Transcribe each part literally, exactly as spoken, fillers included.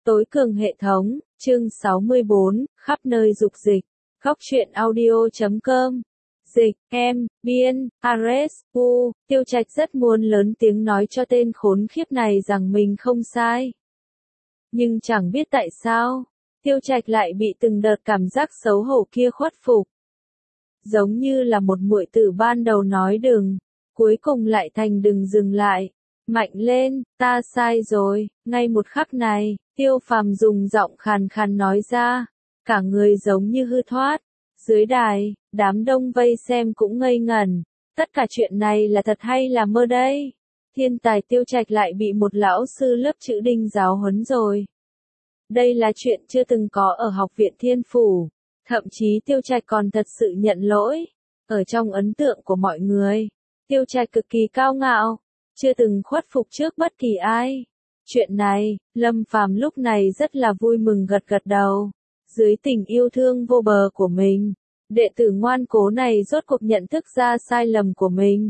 Tối cường hệ thống, chương sáu mươi bốn, khắp nơi dục dịch. Góc truyện audio chấm com. Dịch, em, biên, Ares, U, Tiêu Trạch rất muốn lớn tiếng nói cho tên khốn khiếp này rằng mình không sai. Nhưng chẳng biết tại sao, Tiêu Trạch lại bị từng đợt cảm giác xấu hổ kia khuất phục. Giống như là một muội tử ban đầu nói đừng, cuối cùng lại thành đừng dừng lại. Mạnh lên, ta sai rồi, ngay một khắc này, Tiêu Phàm dùng giọng khàn khàn nói ra, cả người giống như hư thoát. Dưới đài, đám đông vây xem cũng ngây ngẩn, tất cả chuyện này là thật hay là mơ đây? Thiên tài Tiêu Trạch lại bị một lão sư lớp chữ đinh giáo huấn rồi. Đây là chuyện chưa từng có ở học viện Thiên Phủ, thậm chí Tiêu Trạch còn thật sự nhận lỗi. Ở trong ấn tượng của mọi người, Tiêu Trạch cực kỳ cao ngạo, chưa từng khuất phục trước bất kỳ ai. Chuyện này, Lâm Phàm lúc này rất là vui mừng gật gật đầu. Dưới tình yêu thương vô bờ của mình, đệ tử ngoan cố này rốt cuộc nhận thức ra sai lầm của mình.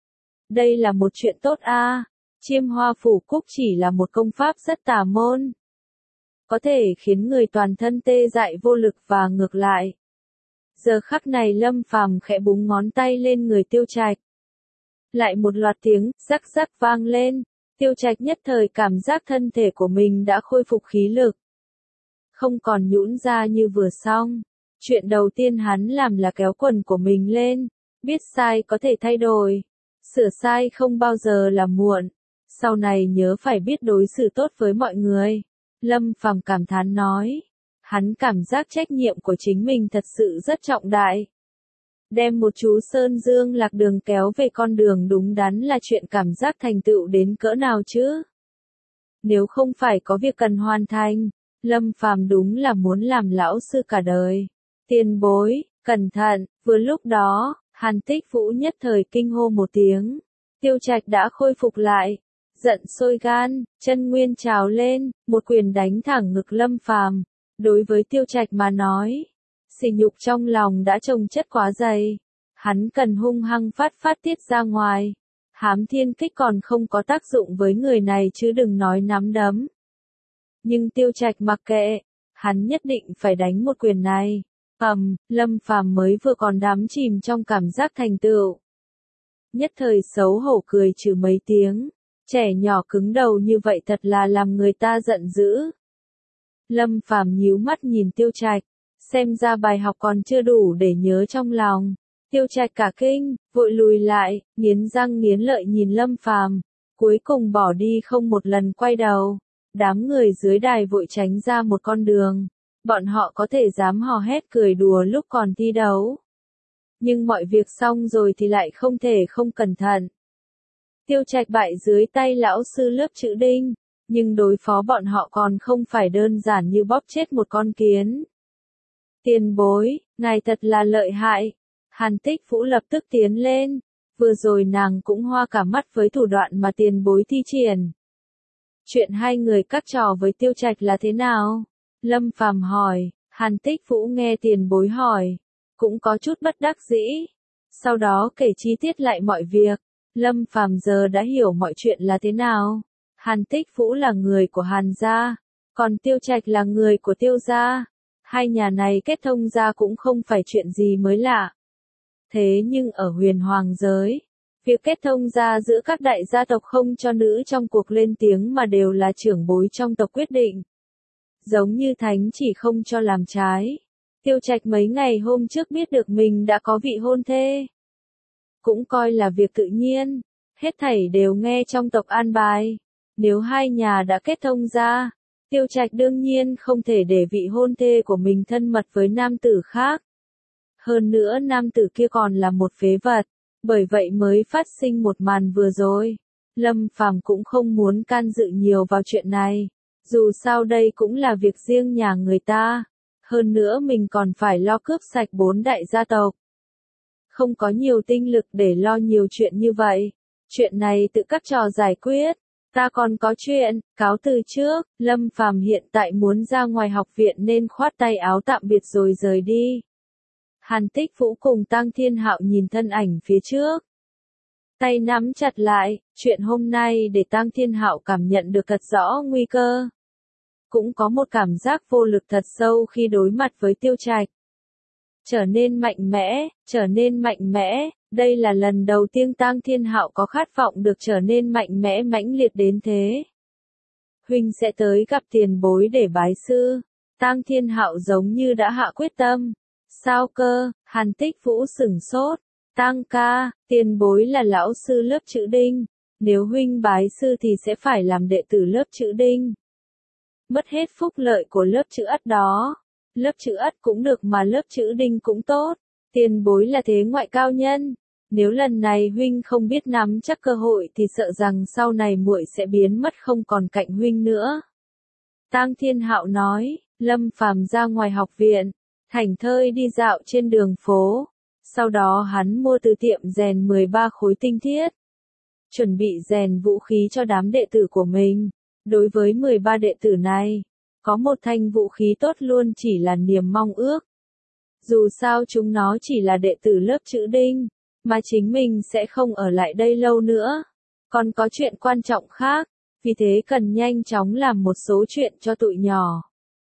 Đây là một chuyện tốt a. À. Chiêm hoa phủ cúc chỉ là một công pháp rất tà môn, có thể khiến người toàn thân tê dại vô lực và ngược lại. Giờ khắc này Lâm Phàm khẽ búng ngón tay lên người Tiêu Trạch. Lại một loạt tiếng rắc rắc vang lên, Tiêu Trạch nhất thời cảm giác thân thể của mình đã khôi phục khí lực. Không còn nhũn ra như vừa xong. Chuyện đầu tiên hắn làm là kéo quần của mình lên, biết sai có thể thay đổi. Sửa sai không bao giờ là muộn. Sau này nhớ phải biết đối xử tốt với mọi người. Lâm Phàm cảm thán nói. Hắn cảm giác trách nhiệm của chính mình thật sự rất trọng đại. Đem một chú Sơn Dương lạc đường kéo về con đường đúng đắn là chuyện cảm giác thành tựu đến cỡ nào chứ? Nếu không phải có việc cần hoàn thành, Lâm Phàm đúng là muốn làm lão sư cả đời. Tiền bối, cẩn thận, vừa lúc đó, Hàn Tích Vũ nhất thời kinh hô một tiếng. Tiêu Trạch đã khôi phục lại, giận sôi gan, chân nguyên trào lên, một quyền đánh thẳng ngực Lâm Phàm. Đối với Tiêu Trạch mà nói, sỉ nhục trong lòng đã chồng chất quá dày, hắn cần hung hăng phát phát tiết ra ngoài. Hám thiên kích còn không có tác dụng với người này chứ đừng nói nắm đấm. Nhưng Tiêu Trạch mặc kệ, hắn nhất định phải đánh một quyền này. Ầm, Lâm Phàm mới vừa còn đắm chìm trong cảm giác thành tựu. Nhất thời xấu hổ cười trừ mấy tiếng, trẻ nhỏ cứng đầu như vậy thật là làm người ta giận dữ. Lâm Phàm nhíu mắt nhìn Tiêu Trạch, xem ra bài học còn chưa đủ để nhớ trong lòng. Tiêu Trạch cả kinh, vội lùi lại, nghiến răng nghiến lợi nhìn Lâm Phàm, cuối cùng bỏ đi không một lần quay đầu. Đám người dưới đài vội tránh ra một con đường, bọn họ có thể dám hò hét cười đùa lúc còn thi đấu. Nhưng mọi việc xong rồi thì lại không thể không cẩn thận. Tiêu Trạch bại dưới tay lão sư lớp chữ đinh, nhưng đối phó bọn họ còn không phải đơn giản như bóp chết một con kiến. Tiền bối, ngài thật là lợi hại. Hàn Tích Vũ lập tức tiến lên, vừa rồi nàng cũng hoa cả mắt với thủ đoạn mà tiền bối thi triển. Chuyện hai người các trò với Tiêu Trạch là thế nào? Lâm Phàm hỏi. Hàn Tích Vũ nghe tiền bối hỏi, cũng có chút bất đắc dĩ. Sau đó kể chi tiết lại mọi việc. Lâm Phàm giờ đã hiểu mọi chuyện là thế nào. Hàn Tích Vũ là người của Hàn gia, còn Tiêu Trạch là người của Tiêu gia. Hai nhà này kết thông gia cũng không phải chuyện gì mới lạ. Thế nhưng ở huyền hoàng giới, việc kết thông gia giữa các đại gia tộc không cho nữ trong cuộc lên tiếng mà đều là trưởng bối trong tộc quyết định. Giống như thánh chỉ không cho làm trái. Tiêu Trạch mấy ngày hôm trước biết được mình đã có vị hôn thê, cũng coi là việc tự nhiên, hết thảy đều nghe trong tộc an bài. Nếu hai nhà đã kết thông gia, Tiêu Trạch đương nhiên không thể để vị hôn thê của mình thân mật với nam tử khác. Hơn nữa nam tử kia còn là một phế vật, bởi vậy mới phát sinh một màn vừa rồi. Lâm Phàm cũng không muốn can dự nhiều vào chuyện này, dù sao đây cũng là việc riêng nhà người ta. Hơn nữa mình còn phải lo cướp sạch bốn đại gia tộc. Không có nhiều tinh lực để lo nhiều chuyện như vậy. Chuyện này tự các trò giải quyết. Ta còn có chuyện, cáo từ trước. Lâm Phàm hiện tại muốn ra ngoài học viện nên khoát tay áo tạm biệt rồi rời đi. Hàn Tích Vũ cùng Tang Thiên Hạo nhìn thân ảnh phía trước, tay nắm chặt lại. Chuyện hôm nay để Tang Thiên Hạo cảm nhận được thật rõ nguy cơ. cũng có một cảm giác vô lực thật sâu khi đối mặt với Tiêu Trạch. Trở nên mạnh mẽ, trở nên mạnh mẽ, đây là lần đầu tiên Tang Thiên Hạo có khát vọng được trở nên mạnh mẽ mãnh liệt đến thế. Huynh sẽ tới gặp tiền bối để bái sư. Tang Thiên Hạo giống như đã hạ quyết tâm. Sao cơ? Hàn Tích Vũ sửng sốt. Tang ca, tiền bối là lão sư lớp chữ Đinh. Nếu huynh bái sư thì sẽ phải làm đệ tử lớp chữ Đinh. Mất hết phúc lợi của lớp chữ Ất đó. Lớp chữ Ất cũng được mà lớp chữ Đinh cũng tốt. Tiền bối là thế ngoại cao nhân. Nếu lần này huynh không biết nắm chắc cơ hội thì sợ rằng sau này muội sẽ biến mất không còn cạnh huynh nữa. Tang Thiên Hạo nói, Lâm Phàm ra ngoài học viện, thảnh thơi đi dạo trên đường phố. Sau đó hắn mua từ tiệm rèn mười ba khối tinh thiết. Chuẩn bị rèn vũ khí cho đám đệ tử của mình. Đối với mười ba đệ tử này, có một thanh vũ khí tốt luôn chỉ là niềm mong ước. Dù sao chúng nó chỉ là đệ tử lớp chữ Đinh, mà chính mình sẽ không ở lại đây lâu nữa. Còn có chuyện quan trọng khác, vì thế cần nhanh chóng làm một số chuyện cho tụi nhỏ.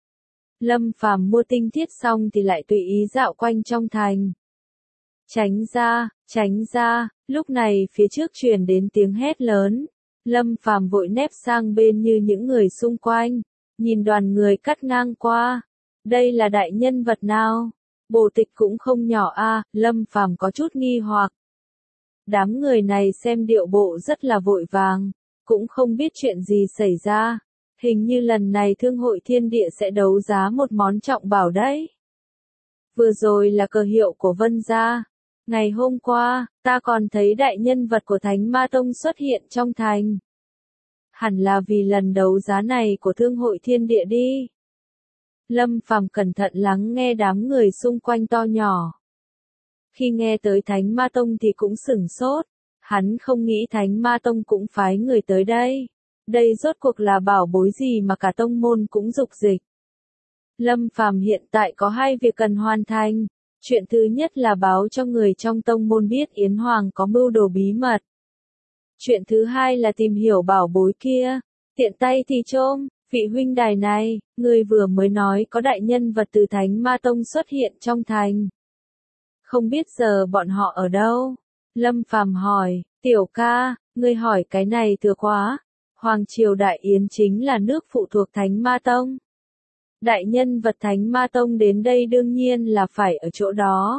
Lâm Phàm mua tinh thiết xong thì lại tùy ý dạo quanh trong thành. Tránh ra, tránh ra, lúc này phía trước truyền đến tiếng hét lớn. Lâm Phàm vội nép sang bên như những người xung quanh, nhìn đoàn người cắt ngang qua. Đây là đại nhân vật nào? Bồ tịch cũng không nhỏ a, à, Lâm Phàm có chút nghi hoặc. Đám người này xem điệu bộ rất là vội vàng, cũng không biết chuyện gì xảy ra. Hình như lần này Thương hội Thiên Địa sẽ đấu giá một món trọng bảo đấy. Vừa rồi là cờ hiệu của Vân gia. Ngày hôm qua, ta còn thấy đại nhân vật của Thánh Ma Tông xuất hiện trong thành. Hẳn là vì lần đấu giá này của Thương hội Thiên Địa đi. Lâm Phàm cẩn thận lắng nghe đám người xung quanh to nhỏ. Khi nghe tới Thánh Ma Tông thì cũng sửng sốt. Hắn không nghĩ Thánh Ma Tông cũng phái người tới đây. Đây rốt cuộc là bảo bối gì mà cả tông môn cũng dục dịch. Lâm Phàm hiện tại có hai việc cần hoàn thành. Chuyện thứ nhất là báo cho người trong tông môn biết Yến Hoàng có mưu đồ bí mật. Chuyện thứ hai là tìm hiểu bảo bối kia. Tiện tay thì trôm, vị huynh đài này, người vừa mới nói có đại nhân vật từ Thánh Ma Tông xuất hiện trong thành. Không biết giờ bọn họ ở đâu? Lâm Phàm hỏi, tiểu ca, ngươi hỏi cái này thừa quá. Hoàng triều Đại Yến chính là nước phụ thuộc Thánh Ma Tông. Đại nhân vật Thánh Ma Tông đến đây đương nhiên là phải ở chỗ đó.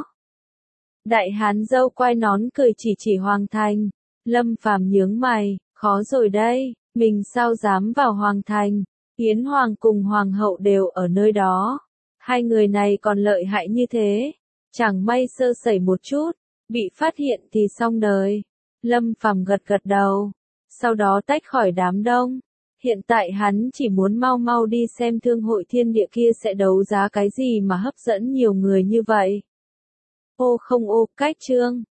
Đại hán dâu quai nón cười chỉ chỉ Hoàng thành. Lâm Phàm nhướng mày, khó rồi đây, mình sao dám vào Hoàng thành. Yến Hoàng cùng Hoàng hậu đều ở nơi đó. Hai người này còn lợi hại như thế. Chẳng may sơ sẩy một chút, bị phát hiện thì xong đời. Lâm Phàm gật gật đầu. Sau đó tách khỏi đám đông. Hiện tại hắn chỉ muốn mau mau đi xem Thương hội Thiên Địa kia sẽ đấu giá cái gì mà hấp dẫn nhiều người như vậy. Ô không ô, cách chương.